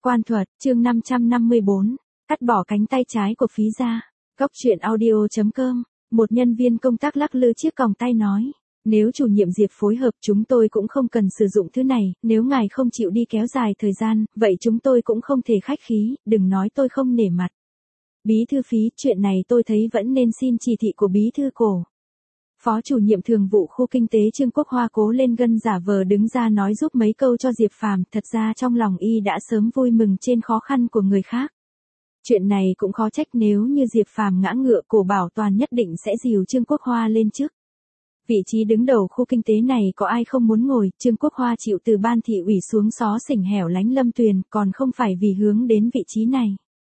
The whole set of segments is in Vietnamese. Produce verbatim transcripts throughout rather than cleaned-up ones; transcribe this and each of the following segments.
Quan thuật, chương năm trăm năm mươi bốn, cắt bỏ cánh tay trái của Phí Gia. Góc truyện audio chấm com, một nhân viên công tác lắc lư chiếc còng tay nói, nếu chủ nhiệm Diệp phối hợp chúng tôi cũng không cần sử dụng thứ này, nếu ngài không chịu đi kéo dài thời gian, vậy chúng tôi cũng không thể khách khí, đừng nói tôi không nể mặt. Bí thư Phí, chuyện này tôi thấy vẫn nên xin chỉ thị của bí thư Cổ. Phó chủ nhiệm thường vụ khu kinh tế Trương Quốc Hoa cố lên gân giả vờ đứng ra nói giúp mấy câu cho Diệp Phàm, thật ra trong lòng y đã sớm vui mừng trên khó khăn của người khác. Chuyện này cũng khó trách, nếu như Diệp Phàm ngã ngựa, Cổ Bảo Toàn nhất định sẽ dìu Trương Quốc Hoa lên trước. Vị trí đứng đầu khu kinh tế này có ai không muốn ngồi, Trương Quốc Hoa chịu từ ban thị ủy xuống xó xỉnh hẻo lánh Lâm Tuyền, còn không phải vì hướng đến vị trí này.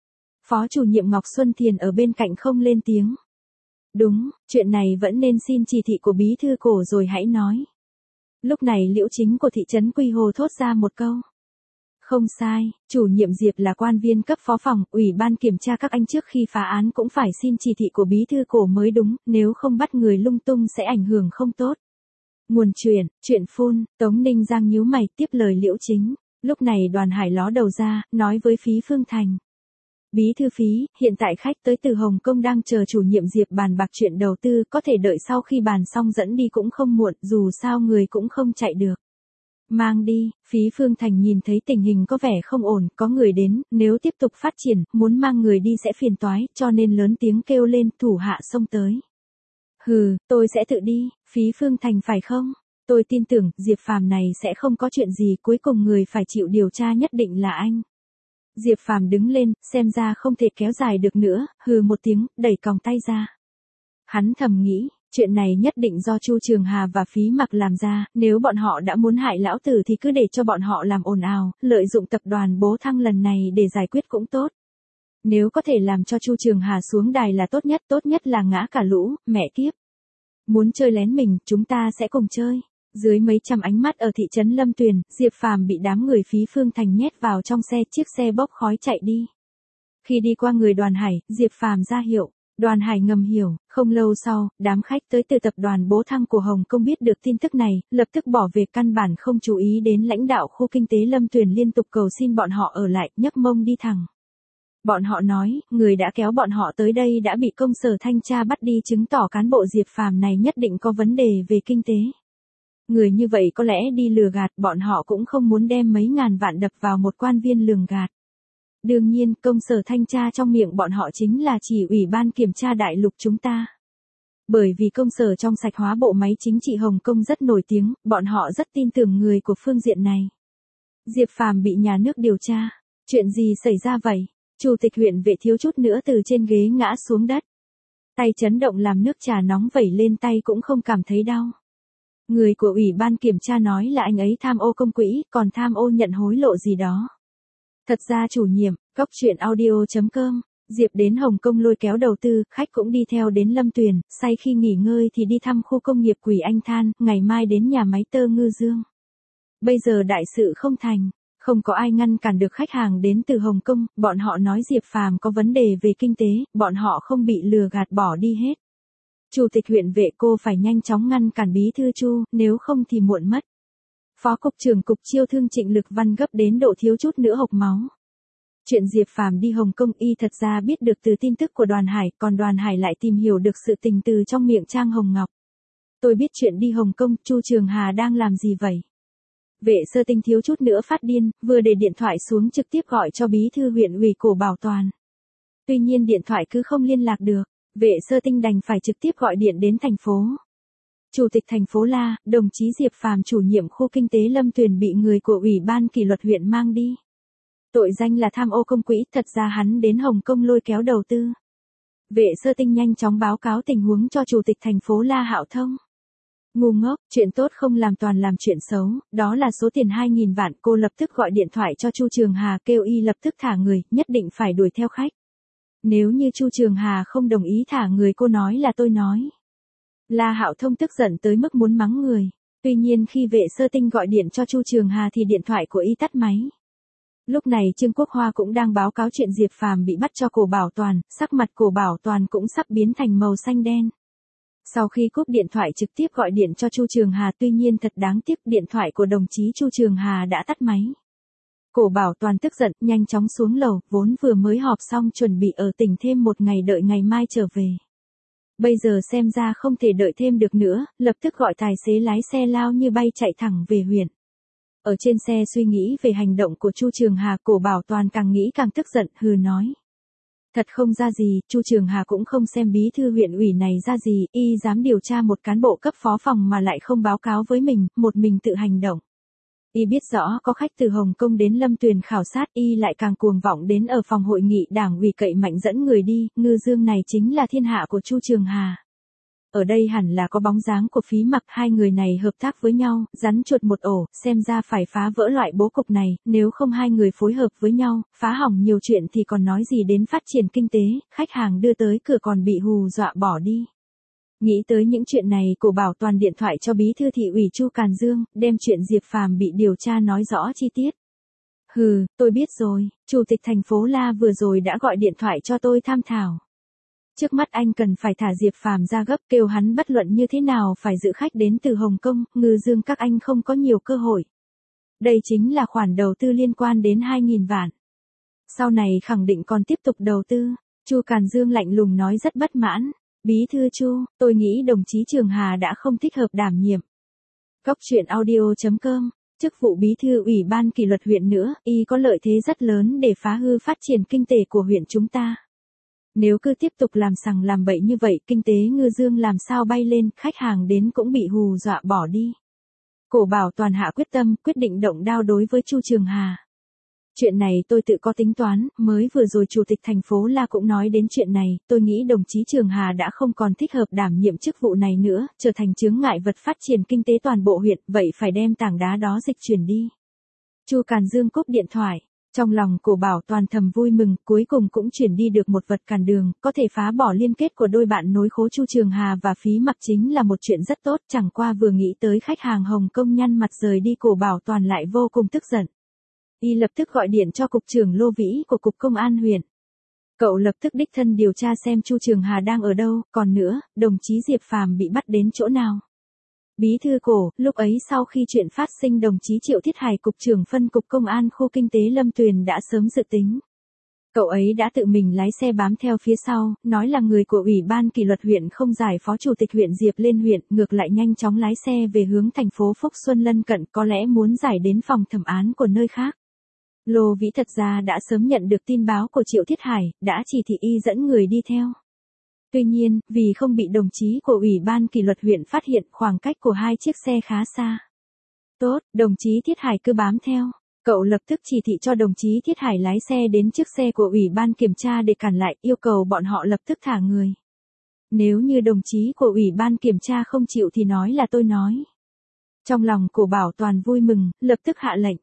Phó chủ nhiệm Ngọc Xuân Thiền ở bên cạnh không lên tiếng. Đúng, chuyện này vẫn nên xin chỉ thị của bí thư Cổ rồi hãy nói. Lúc này Liễu Chính của thị trấn Quy Hồ thốt ra một câu. Không sai, chủ nhiệm Diệp là quan viên cấp phó phòng, ủy ban kiểm tra các anh trước khi phá án cũng phải xin chỉ thị của bí thư Cổ mới đúng, nếu không bắt người lung tung sẽ ảnh hưởng không tốt. Nguồn chuyện, chuyện phun, Tống Ninh Giang nhíu mày tiếp lời Liễu Chính. Lúc này Đoàn Hải ló đầu ra, nói với Phí Phương Thành. Bí thư Phí, hiện tại khách tới từ Hồng Kông đang chờ chủ nhiệm Diệp bàn bạc chuyện đầu tư, có thể đợi sau khi bàn xong dẫn đi cũng không muộn, dù sao người cũng không chạy được. Mang đi, Phí Phương Thành nhìn thấy tình hình có vẻ không ổn, có người đến, nếu tiếp tục phát triển, muốn mang người đi sẽ phiền toái, cho nên lớn tiếng kêu lên, thủ hạ xông tới. Hừ, tôi sẽ tự đi, Phí Phương Thành phải không? Tôi tin tưởng, Diệp Phàm này sẽ không có chuyện gì, cuối cùng người phải chịu điều tra nhất định là anh. Diệp Phàm đứng lên, xem ra không thể kéo dài được nữa, hừ một tiếng, đẩy còng tay ra. Hắn thầm nghĩ, chuyện này nhất định do Chu Trường Hà và Phí Mặc làm ra, nếu bọn họ đã muốn hại lão tử thì cứ để cho bọn họ làm ồn ào, lợi dụng tập đoàn Bố Thăng lần này để giải quyết cũng tốt. Nếu có thể làm cho Chu Trường Hà xuống đài là tốt nhất, tốt nhất là ngã cả lũ, mẹ kiếp. Muốn chơi lén mình, chúng ta sẽ cùng chơi. Dưới mấy trăm ánh mắt ở thị trấn Lâm Tuyền, Diệp Phàm bị đám người Phí Phương Thành nhét vào trong xe, chiếc xe bốc khói chạy đi. Khi đi qua người Đoàn Hải, Diệp Phàm ra hiệu, Đoàn Hải ngầm hiểu, không lâu sau, đám khách tới từ tập đoàn Bố Thăng của Hồng Kông biết được tin tức này, lập tức bỏ về, căn bản không chú ý đến lãnh đạo khu kinh tế Lâm Tuyền liên tục cầu xin bọn họ ở lại, nhấc mông đi thẳng. Bọn họ nói, người đã kéo bọn họ tới đây đã bị công sở thanh tra bắt đi, chứng tỏ cán bộ Diệp Phàm này nhất định có vấn đề về kinh tế. Người như vậy có lẽ đi lừa gạt, bọn họ cũng không muốn đem mấy ngàn vạn đập vào một quan viên lường gạt. Đương nhiên, công sở thanh tra trong miệng bọn họ chính là chỉ ủy ban kiểm tra đại lục chúng ta. Bởi vì công sở trong sạch hóa bộ máy chính trị Hồng Kông rất nổi tiếng, bọn họ rất tin tưởng người của phương diện này. Diệp Phàm bị nhà nước điều tra. Chuyện gì xảy ra vậy? Chủ tịch huyện Vệ thiếu chút nữa từ trên ghế ngã xuống đất. Tay chấn động làm nước trà nóng vẩy lên tay cũng không cảm thấy đau. Người của ủy ban kiểm tra nói là anh ấy tham ô công quỹ, còn tham ô nhận hối lộ gì đó. Thật ra chủ nhiệm, góc truyện audio chấm com, Diệp đến Hồng Kông lôi kéo đầu tư, khách cũng đi theo đến Lâm Tuyền, say khi nghỉ ngơi thì đi thăm khu công nghiệp Quỷ Anh Than, ngày mai đến nhà máy tơ Ngư Dương. Bây giờ đại sự không thành, không có ai ngăn cản được khách hàng đến từ Hồng Kông, bọn họ nói Diệp Phàm có vấn đề về kinh tế, bọn họ không bị lừa gạt bỏ đi hết. Chủ tịch huyện Vệ cô phải nhanh chóng ngăn cản bí thư Chu, nếu không thì muộn mất. Phó cục trưởng cục chiêu thương Trịnh Lực Văn gấp đến độ thiếu chút nữa hộc máu. Chuyện Diệp Phàm đi Hồng Kông y thật ra biết được từ tin tức của Đoàn Hải, còn Đoàn Hải lại tìm hiểu được sự tình từ trong miệng Trang Hồng Ngọc. Tôi biết chuyện đi Hồng Kông, Chu Trường Hà đang làm gì vậy? Vệ Sơ Tinh thiếu chút nữa phát điên, vừa để điện thoại xuống trực tiếp gọi cho bí thư huyện ủy Cổ Bảo Toàn. Tuy nhiên điện thoại cứ không liên lạc được. Vệ Sơ Tinh đành phải trực tiếp gọi điện đến thành phố. Chủ tịch thành phố La, đồng chí Diệp Phàm chủ nhiệm khu kinh tế Lâm Tuyền bị người của ủy ban kỷ luật huyện mang đi. Tội danh là tham ô công quỹ, thật ra hắn đến Hồng Kông lôi kéo đầu tư. Vệ Sơ Tinh nhanh chóng báo cáo tình huống cho chủ tịch thành phố La Hạo Thông. Ngu ngốc, chuyện tốt không làm toàn làm chuyện xấu, đó là số tiền hai nghìn vạn, cô lập tức gọi điện thoại cho Chu Trường Hà kêu y lập tức thả người, nhất định phải đuổi theo khách. Nếu như Chu Trường Hà không đồng ý thả người, cô nói là tôi nói. La Hạo Thông tức giận tới mức muốn mắng người. Tuy nhiên khi Vệ Sơ Tinh gọi điện cho Chu Trường Hà thì điện thoại của y tắt máy. Lúc này Trương Quốc Hoa cũng đang báo cáo chuyện Diệp Phàm bị bắt cho Cổ Bảo Toàn, sắc mặt Cổ Bảo Toàn cũng sắp biến thành màu xanh đen. Sau khi cúp điện thoại trực tiếp gọi điện cho Chu Trường Hà, tuy nhiên thật đáng tiếc điện thoại của đồng chí Chu Trường Hà đã tắt máy. Cổ Bảo Toàn tức giận, nhanh chóng xuống lầu, vốn vừa mới họp xong chuẩn bị ở tỉnh thêm một ngày đợi ngày mai trở về. Bây giờ xem ra không thể đợi thêm được nữa, lập tức gọi tài xế lái xe lao như bay chạy thẳng về huyện. Ở trên xe suy nghĩ về hành động của Chu Trường Hà, Cổ Bảo Toàn càng nghĩ càng tức giận, hừ nói. Thật không ra gì, Chu Trường Hà cũng không xem bí thư huyện ủy này ra gì, y dám điều tra một cán bộ cấp phó phòng mà lại không báo cáo với mình, một mình tự hành động. Y biết rõ có khách từ Hồng Kông đến Lâm Tuyền khảo sát, y lại càng cuồng vọng đến ở phòng hội nghị đảng ủy cậy mạnh dẫn người đi, ngư dương này chính là thiên hạ của Chu Trường Hà. Ở đây hẳn là có bóng dáng của Phí Mặc, hai người này hợp tác với nhau, rắn chuột một ổ, xem ra phải phá vỡ loại bố cục này, nếu không hai người phối hợp với nhau, phá hỏng nhiều chuyện thì còn nói gì đến phát triển kinh tế, khách hàng đưa tới cửa còn bị hù dọa bỏ đi. Nghĩ tới những chuyện này, Cổ Bảo Toàn điện thoại cho bí thư thị ủy Chu Càn Dương, đem chuyện Diệp Phàm bị điều tra nói rõ chi tiết. Hừ, tôi biết rồi, chủ tịch thành phố La vừa rồi đã gọi điện thoại cho tôi tham thảo. Trước mắt anh cần phải thả Diệp Phàm ra gấp, kêu hắn bất luận như thế nào phải giữ khách đến từ Hồng Kông, ngư dương các anh không có nhiều cơ hội. Đây chính là khoản đầu tư liên quan đến hai nghìn vạn. Sau này khẳng định còn tiếp tục đầu tư, Chu Càn Dương lạnh lùng nói rất bất mãn. Bí thư Chu, tôi nghĩ đồng chí Trường Hà đã không thích hợp đảm nhiệm. Góc truyện audio chấm com, chức vụ bí thư ủy ban kỷ luật huyện nữa, y có lợi thế rất lớn để phá hư phát triển kinh tế của huyện chúng ta. Nếu cứ tiếp tục làm sằng làm bậy như vậy, kinh tế ngư dương làm sao bay lên, khách hàng đến cũng bị hù dọa bỏ đi. Cổ Bảo Toàn hạ quyết tâm, quyết định động đao đối với Chu Trường Hà. Chuyện này tôi tự có tính toán, mới vừa rồi chủ tịch thành phố La cũng nói đến chuyện này, tôi nghĩ đồng chí Trường Hà đã không còn thích hợp đảm nhiệm chức vụ này nữa, trở thành chướng ngại vật phát triển kinh tế toàn bộ huyện, vậy phải đem tảng đá đó dịch chuyển đi. Chu Càn Dương cúp điện thoại, trong lòng Cổ Bảo Toàn thầm vui mừng, cuối cùng cũng chuyển đi được một vật cản đường, có thể phá bỏ liên kết của đôi bạn nối khố Chu Trường Hà và Phí Mặc chính là một chuyện rất tốt, chẳng qua vừa nghĩ tới khách hàng Hồng Kông nhăn mặt rời đi, Cổ Bảo Toàn lại vô cùng tức giận. Y lập tức gọi điện cho cục trưởng Lô Vĩ của cục công an huyện. Cậu lập tức đích thân điều tra xem Chu Trường Hà đang ở đâu, còn nữa, đồng chí Diệp Phàm bị bắt đến chỗ nào. Bí thư Cổ, lúc ấy sau khi chuyện phát sinh, đồng chí Triệu Thiết Hải cục trưởng phân cục công an khu kinh tế Lâm Tuyền đã sớm dự tính. Cậu ấy đã tự mình lái xe bám theo phía sau, nói là người của ủy ban kỷ luật huyện không giải phó chủ tịch huyện Diệp lên huyện, ngược lại nhanh chóng lái xe về hướng thành phố Phúc Xuân lân cận, có lẽ muốn giải đến phòng thẩm án của nơi khác. Lô Vĩ thật ra đã sớm nhận được tin báo của Triệu Thiết Hải, đã chỉ thị y dẫn người đi theo. Tuy nhiên, vì không bị đồng chí của Ủy ban kỷ luật huyện phát hiện, khoảng cách của hai chiếc xe khá xa. Tốt, đồng chí Thiết Hải cứ bám theo. Cậu lập tức chỉ thị cho đồng chí Thiết Hải lái xe đến chiếc xe của Ủy ban kiểm tra để cản lại, yêu cầu bọn họ lập tức thả người. Nếu như đồng chí của Ủy ban kiểm tra không chịu thì nói là tôi nói. Trong lòng Cổ Bảo Toàn vui mừng, lập tức hạ lệnh.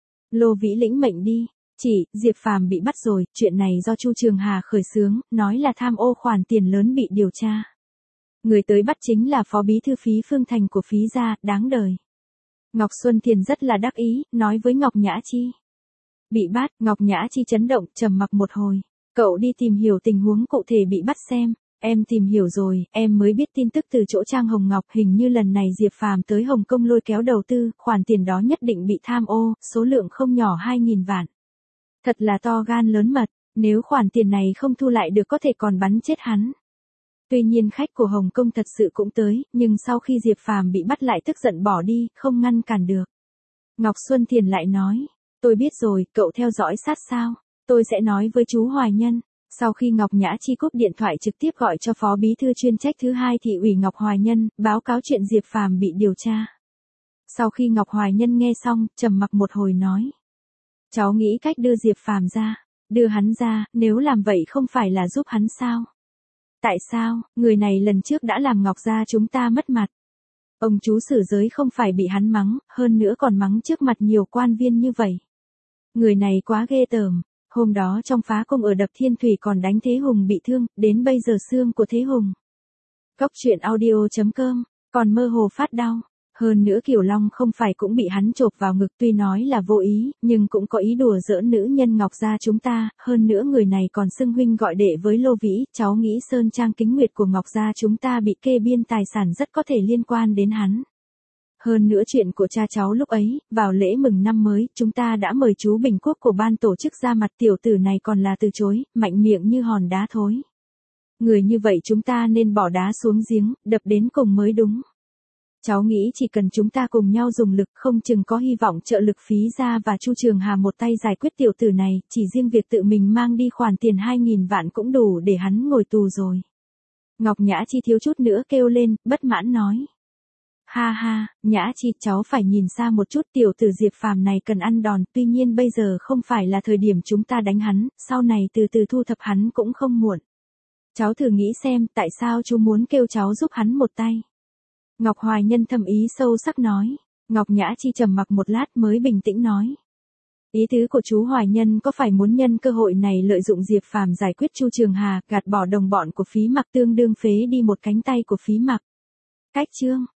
Lô Vĩ lĩnh mệnh đi, chỉ, Diệp Phàm bị bắt rồi, chuyện này do Chu Trường Hà khởi xướng, nói là tham ô khoản tiền lớn bị điều tra. Người tới bắt chính là phó bí thư Phí Phương Thành của Phí gia, đáng đời. Ngọc Xuân Thiền rất là đắc ý, nói với Ngọc Nhã Chi. Bị bắt, Ngọc Nhã Chi chấn động, trầm mặc một hồi. Cậu đi tìm hiểu tình huống cụ thể bị bắt xem. Em tìm hiểu rồi, em mới biết tin tức từ chỗ Trang Hồng Ngọc, hình như lần này Diệp Phàm tới Hồng Kông lôi kéo đầu tư, khoản tiền đó nhất định bị tham ô, số lượng không nhỏ hai nghìn vạn. Thật là to gan lớn mật, nếu khoản tiền này không thu lại được có thể còn bắn chết hắn. Tuy nhiên khách của Hồng Kông thật sự cũng tới, nhưng sau khi Diệp Phàm bị bắt lại tức giận bỏ đi, không ngăn cản được. Ngọc Xuân Thiền lại nói, tôi biết rồi, cậu theo dõi sát sao, tôi sẽ nói với chú Hoài Nhân. Sau khi Ngọc Nhã Chi cúp điện thoại trực tiếp gọi cho phó bí thư chuyên trách thứ hai thị ủy Ngọc Hoài Nhân, báo cáo chuyện Diệp Phàm bị điều tra. Sau khi Ngọc Hoài Nhân nghe xong, trầm mặc một hồi nói. Cháu nghĩ cách đưa Diệp Phàm ra, đưa hắn ra, nếu làm vậy không phải là giúp hắn sao? Tại sao, người này lần trước đã làm Ngọc gia chúng ta mất mặt. Ông chú Sử Giới không phải bị hắn mắng, hơn nữa còn mắng trước mặt nhiều quan viên như vậy. Người này quá ghê tởm. Hôm đó trong phá công ở Đập Thiên Thủy còn đánh Thế Hùng bị thương, đến bây giờ xương của Thế Hùng. Góc truyện audio chấm com, còn mơ hồ phát đau. Hơn nữa Kiều Long không phải cũng bị hắn chộp vào ngực, tuy nói là vô ý, nhưng cũng có ý đùa giỡn nữ nhân Ngọc gia chúng ta, hơn nữa người này còn xưng huynh gọi đệ với Lô Vĩ, cháu nghĩ Sơn Trang Kính Nguyệt của Ngọc gia chúng ta bị kê biên tài sản rất có thể liên quan đến hắn. Hơn nữa chuyện của cha cháu lúc ấy, vào lễ mừng năm mới, chúng ta đã mời chú Bình Quốc của ban tổ chức ra mặt, tiểu tử này còn là từ chối, mạnh miệng như hòn đá thối. Người như vậy chúng ta nên bỏ đá xuống giếng, đập đến cùng mới đúng. Cháu nghĩ chỉ cần chúng ta cùng nhau dùng lực, không chừng có hy vọng trợ lực Phí Gia và Chu Trường Hà một tay giải quyết tiểu tử này, chỉ riêng việc tự mình mang đi khoản tiền hai nghìn vạn cũng đủ để hắn ngồi tù rồi. Ngọc Nhã Chi thiếu chút nữa kêu lên, bất mãn nói. Ha ha, Nhã Chi, cháu phải nhìn xa một chút, tiểu tử Diệp Phàm này cần ăn đòn, tuy nhiên bây giờ không phải là thời điểm chúng ta đánh hắn, sau này từ từ thu thập hắn cũng không muộn. Cháu thử nghĩ xem, tại sao chú muốn kêu cháu giúp hắn một tay? Ngọc Hoài Nhân thầm ý sâu sắc nói. Ngọc Nhã Chi trầm mặc một lát mới bình tĩnh nói. Ý tứ của chú Hoài Nhân có phải muốn nhân cơ hội này lợi dụng Diệp Phàm giải quyết Chu Trường Hà, gạt bỏ đồng bọn của Phí Mặc, tương đương phế đi một cánh tay của Phí Mặc? Cách chương